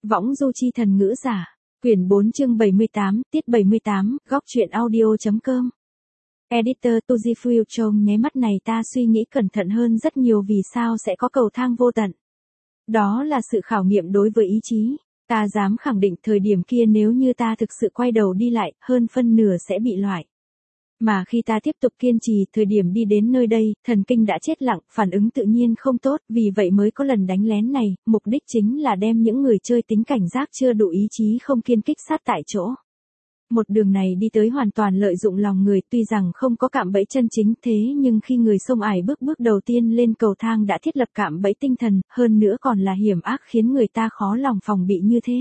Võng du chi thần ngữ giả. Quyển 4 chương 78, tiết 78, góc truyện audio.com. Editor Tuji Fuil Chong nháy mắt này ta suy nghĩ cẩn thận hơn rất nhiều vì sao sẽ có cầu thang vô tận. Đó là sự khảo nghiệm đối với ý chí. Ta dám khẳng định thời điểm kia nếu như ta thực sự quay đầu đi lại, hơn phân nửa sẽ bị loại. Mà khi ta tiếp tục kiên trì, thời điểm đi đến nơi đây, thần kinh đã chết lặng, phản ứng tự nhiên không tốt, vì vậy mới có lần đánh lén này, mục đích chính là đem những người chơi tính cảnh giác chưa đủ ý chí không kiên kích sát tại chỗ. Một đường này đi tới hoàn toàn lợi dụng lòng người, tuy rằng không có cạm bẫy chân chính thế nhưng khi người xông ải bước đầu tiên lên cầu thang đã thiết lập cạm bẫy tinh thần, hơn nữa còn là hiểm ác khiến người ta khó lòng phòng bị như thế.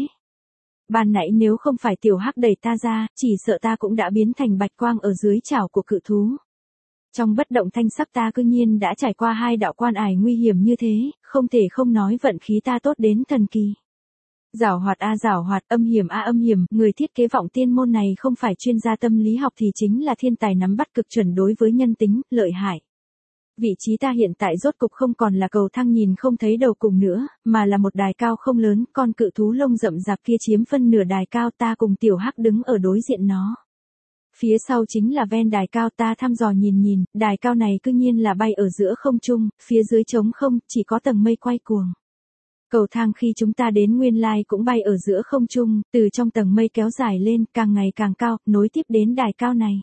Ban nãy nếu không phải tiểu hắc đẩy ta ra, chỉ sợ ta cũng đã biến thành bạch quang ở dưới chảo của cự thú. Trong bất động thanh sắc ta cư nhiên đã trải qua hai đạo quan ải nguy hiểm như thế, không thể không nói vận khí ta tốt đến thần kỳ. Giảo hoạt a giảo hoạt, âm hiểm a âm hiểm, người thiết kế Vọng Tiên môn này không phải chuyên gia tâm lý học thì chính là thiên tài nắm bắt cực chuẩn đối với nhân tính, lợi hại. Vị trí ta hiện tại rốt cục không còn là cầu thang nhìn không thấy đầu cùng nữa, mà là một đài cao không lớn, con cự thú lông rậm rạp kia chiếm phân nửa đài cao, ta cùng tiểu hắc đứng ở đối diện nó. Phía sau chính là ven đài cao, ta thăm dò nhìn, đài cao này cư nhiên là bay ở giữa không trung, phía dưới trống không, chỉ có tầng mây quay cuồng. Cầu thang khi chúng ta đến nguyên lai cũng bay ở giữa không trung, từ trong tầng mây kéo dài lên, càng ngày càng cao, nối tiếp đến đài cao này.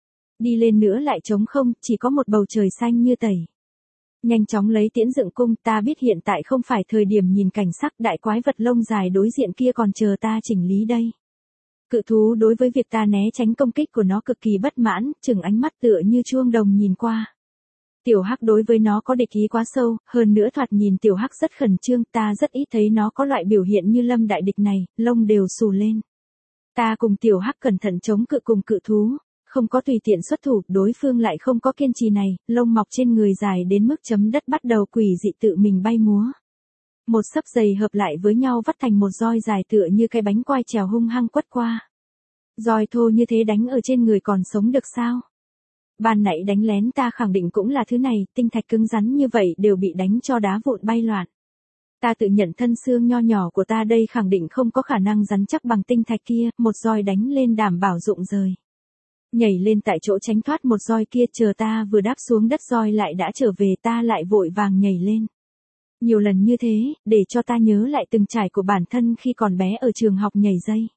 Đi lên nữa lại trống không, chỉ có một bầu trời xanh như tẩy. Nhanh chóng lấy tiễn dựng cung, ta biết hiện tại không phải thời điểm nhìn cảnh sắc, đại quái vật lông dài đối diện kia còn chờ ta chỉnh lý đây. Cự thú đối với việc ta né tránh công kích của nó cực kỳ bất mãn, chừng ánh mắt tựa như chuông đồng nhìn qua. Tiểu hắc đối với nó có địch ý quá sâu, hơn nữa thoạt nhìn tiểu hắc rất khẩn trương, ta rất ít thấy nó có loại biểu hiện như lâm đại địch này, lông đều xù lên. Ta cùng tiểu hắc cẩn thận chống cự cùng cự thú. Không có tùy tiện xuất thủ, đối phương lại không có kiên trì này, lông mọc trên người dài đến mức chấm đất bắt đầu quỷ dị tự mình bay múa. Một sấp giày hợp lại với nhau vắt thành một roi dài tựa như cái bánh quai trèo hung hăng quất qua. Roi thô như thế đánh ở trên người còn sống được sao? Ban nãy đánh lén ta khẳng định cũng là thứ này, tinh thạch cứng rắn như vậy đều bị đánh cho đá vụn bay loạn. Ta tự nhận thân xương nho nhỏ của ta đây khẳng định không có khả năng rắn chắc bằng tinh thạch kia, một roi đánh lên đảm bảo rụng rời. Nhảy lên tại chỗ tránh thoát một roi kia, chờ ta vừa đáp xuống đất roi lại đã trở về, ta lại vội vàng nhảy lên. Nhiều lần như thế, để cho ta nhớ lại từng trải của bản thân khi còn bé ở trường học nhảy dây.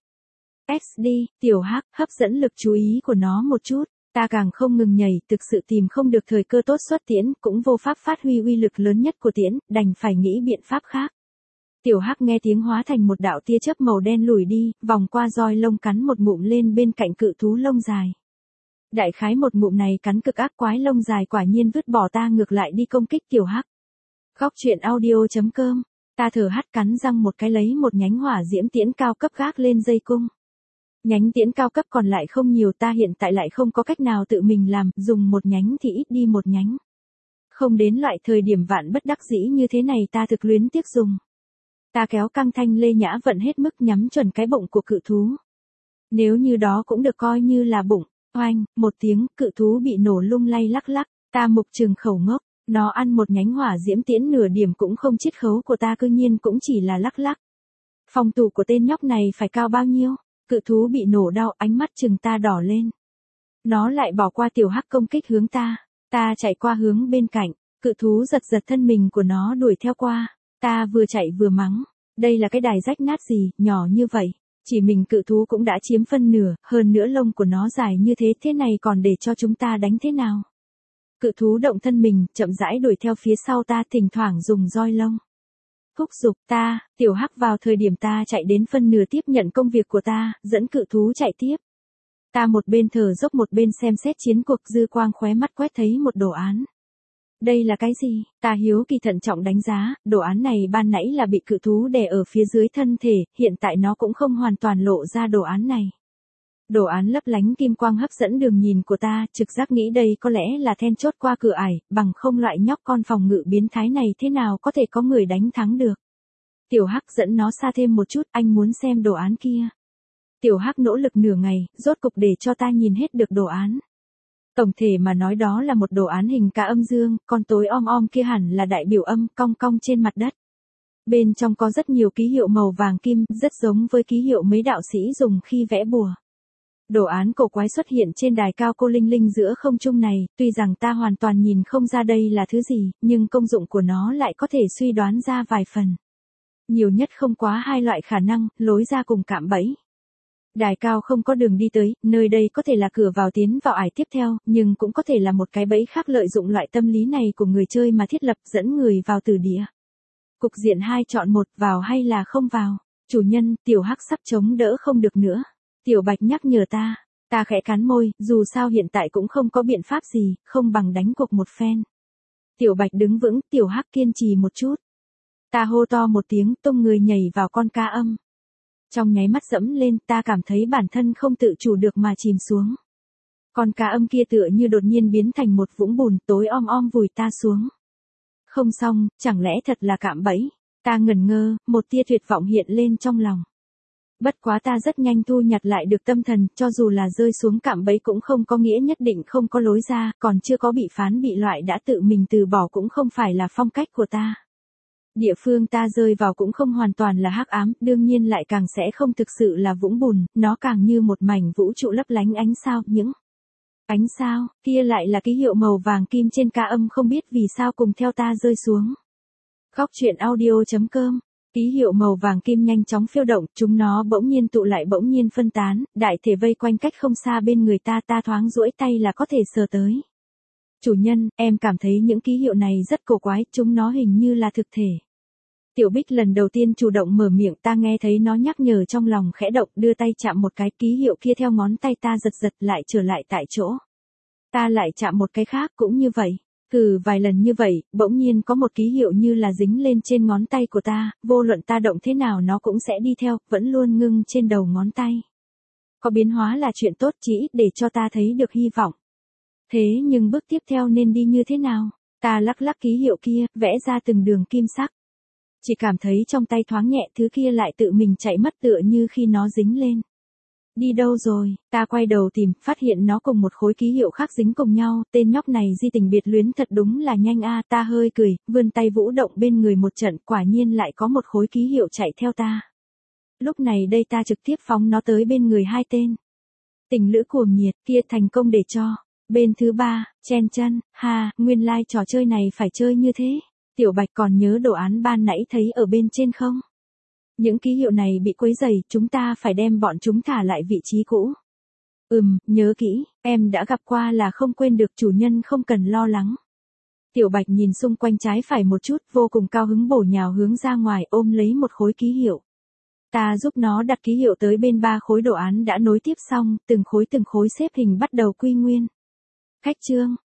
XD, tiểu hắc, hấp dẫn lực chú ý của nó một chút, ta càng không ngừng nhảy, thực sự tìm không được thời cơ tốt xuất tiễn, cũng vô pháp phát huy uy lực lớn nhất của tiễn, đành phải nghĩ biện pháp khác. Tiểu hắc nghe tiếng hóa thành một đạo tia chớp màu đen lùi đi, vòng qua roi lông cắn một ngụm lên bên cạnh cự thú lông dài. Đại khái một ngụm này cắn cực ác, quái lông dài quả nhiên vứt bỏ ta ngược lại đi công kích tiểu hắc. Góc truyện audio.com, ta thở hắt cắn răng một cái lấy một nhánh hỏa diễm tiễn cao cấp gác lên dây cung. Nhánh tiễn cao cấp còn lại không nhiều, ta hiện tại lại không có cách nào tự mình làm, dùng một nhánh thì ít đi một nhánh. Không đến loại thời điểm vạn bất đắc dĩ như thế này ta thực luyến tiếc dùng. Ta kéo căng thanh lê nhã vận hết mức nhắm chuẩn cái bụng của cự thú. Nếu như đó cũng được coi như là bụng. Oanh, một tiếng, cự thú bị nổ lung lay lắc lắc, ta mục trừng khẩu ngốc, nó ăn một nhánh hỏa diễm tiễn nửa điểm cũng không chiết khấu của ta, cư nhiên cũng chỉ là lắc lắc. Phòng thủ của tên nhóc này phải cao bao nhiêu? Cự thú bị nổ đau, ánh mắt trừng ta đỏ lên. Nó lại bỏ qua tiểu hắc công kích hướng ta chạy qua hướng bên cạnh, cự thú giật thân mình của nó đuổi theo qua, ta vừa chạy vừa mắng, đây là cái đài rách nát gì, nhỏ như vậy. Chỉ mình cự thú cũng đã chiếm phân nửa, hơn nữa lông của nó dài như thế này còn để cho chúng ta đánh thế nào? Cự thú động thân mình, chậm rãi đuổi theo phía sau ta, thỉnh thoảng dùng roi lông. Thúc giục ta, tiểu hắc vào thời điểm ta chạy đến phân nửa tiếp nhận công việc của ta, dẫn cự thú chạy tiếp. Ta một bên thở dốc một bên xem xét chiến cuộc, dư quang khóe mắt quét thấy một đồ án. Đây là cái gì? Ta hiếu kỳ thận trọng đánh giá, đồ án này ban nãy là bị cự thú đè ở phía dưới thân thể, hiện tại nó cũng không hoàn toàn lộ ra đồ án này. Đồ án lấp lánh kim quang hấp dẫn đường nhìn của ta, trực giác nghĩ đây có lẽ là then chốt qua cửa ải, bằng không loại nhóc con phòng ngự biến thái này thế nào có thể có người đánh thắng được. Tiểu hắc dẫn nó xa thêm một chút, anh muốn xem đồ án kia. Tiểu hắc nỗ lực nửa ngày, rốt cục để cho ta nhìn hết được đồ án. Tổng thể mà nói đó là một đồ án hình cá âm dương, con tối om om kia hẳn là đại biểu âm, cong cong trên mặt đất. Bên trong có rất nhiều ký hiệu màu vàng kim, rất giống với ký hiệu mấy đạo sĩ dùng khi vẽ bùa. Đồ án cổ quái xuất hiện trên đài cao cô linh linh giữa không trung này, tuy rằng ta hoàn toàn nhìn không ra đây là thứ gì, nhưng công dụng của nó lại có thể suy đoán ra vài phần. Nhiều nhất không quá hai loại khả năng, lối ra cùng cạm bẫy. Đài cao không có đường đi tới, nơi đây có thể là cửa vào tiến vào ải tiếp theo, nhưng cũng có thể là một cái bẫy khác lợi dụng loại tâm lý này của người chơi mà thiết lập dẫn người vào tử địa. Cục diện 2 chọn 1, vào hay là không vào. Chủ nhân, tiểu hắc sắp chống đỡ không được nữa. Tiểu bạch nhắc nhở ta. Ta khẽ cắn môi, dù sao hiện tại cũng không có biện pháp gì, không bằng đánh cuộc một phen. Tiểu bạch đứng vững, tiểu hắc kiên trì một chút. Ta hô to một tiếng, tung người nhảy vào con cá âm. Trong nháy mắt dẫm lên, ta cảm thấy bản thân không tự chủ được mà chìm xuống. Con cá âm kia tựa như đột nhiên biến thành một vũng bùn, tối om om vùi ta xuống. Không xong, chẳng lẽ thật là cạm bẫy? Ta ngẩn ngơ, một tia tuyệt vọng hiện lên trong lòng. Bất quá ta rất nhanh thu nhặt lại được tâm thần, cho dù là rơi xuống cạm bẫy cũng không có nghĩa nhất định không có lối ra, còn chưa có bị phán bị loại đã tự mình từ bỏ cũng không phải là phong cách của ta. Địa phương ta rơi vào cũng không hoàn toàn là hắc ám, đương nhiên lại càng sẽ không thực sự là vũng bùn, nó càng như một mảnh vũ trụ lấp lánh ánh sao, những ánh sao, kia lại là ký hiệu màu vàng kim trên ca âm không biết vì sao cùng theo ta rơi xuống. Góc truyện audio.com. Ký hiệu màu vàng kim nhanh chóng phiêu động, chúng nó bỗng nhiên tụ lại bỗng nhiên phân tán, đại thể vây quanh cách không xa bên người ta, ta thoáng duỗi tay là có thể sờ tới. Chủ nhân, em cảm thấy những ký hiệu này rất cổ quái, chúng nó hình như là thực thể. Tiểu Bích lần đầu tiên chủ động mở miệng, ta nghe thấy nó nhắc nhở trong lòng khẽ động, đưa tay chạm một cái, ký hiệu kia theo ngón tay ta giật giật lại trở lại tại chỗ. Ta lại chạm một cái khác cũng như vậy. Vài lần như vậy, bỗng nhiên có một ký hiệu như là dính lên trên ngón tay của ta, vô luận ta động thế nào nó cũng sẽ đi theo, vẫn luôn ngưng trên đầu ngón tay. Có biến hóa là chuyện tốt, chỉ ít để cho ta thấy được hy vọng. Thế nhưng bước tiếp theo nên đi như thế nào? Ta lắc lắc ký hiệu kia, vẽ ra từng đường kim sắc. Chỉ cảm thấy trong tay thoáng nhẹ, thứ kia lại tự mình chạy mất tựa như khi nó dính lên. Đi đâu rồi? Ta quay đầu tìm, phát hiện nó cùng một khối ký hiệu khác dính cùng nhau, tên nhóc này di tình biệt luyến thật đúng là nhanh a. Ta hơi cười, vươn tay vũ động bên người một trận, quả nhiên lại có một khối ký hiệu chạy theo ta. Lúc này đây ta trực tiếp phóng nó tới bên người hai tên. Tình lữ cuồng nhiệt kia thành công để cho. Bên thứ ba, chen chân, nguyên lai trò chơi này phải chơi như thế. Tiểu Bạch còn nhớ đồ án ban nãy thấy ở bên trên không? Những ký hiệu này bị quấy rầy, chúng ta phải đem bọn chúng thả lại vị trí cũ. Nhớ kỹ, em đã gặp qua là không quên được, chủ nhân không cần lo lắng. Tiểu Bạch nhìn xung quanh trái phải một chút, vô cùng cao hứng bổ nhào hướng ra ngoài ôm lấy một khối ký hiệu. Ta giúp nó đặt ký hiệu tới bên 3 khối đồ án đã nối tiếp xong, từng khối xếp hình bắt đầu quy nguyên. Khách trương,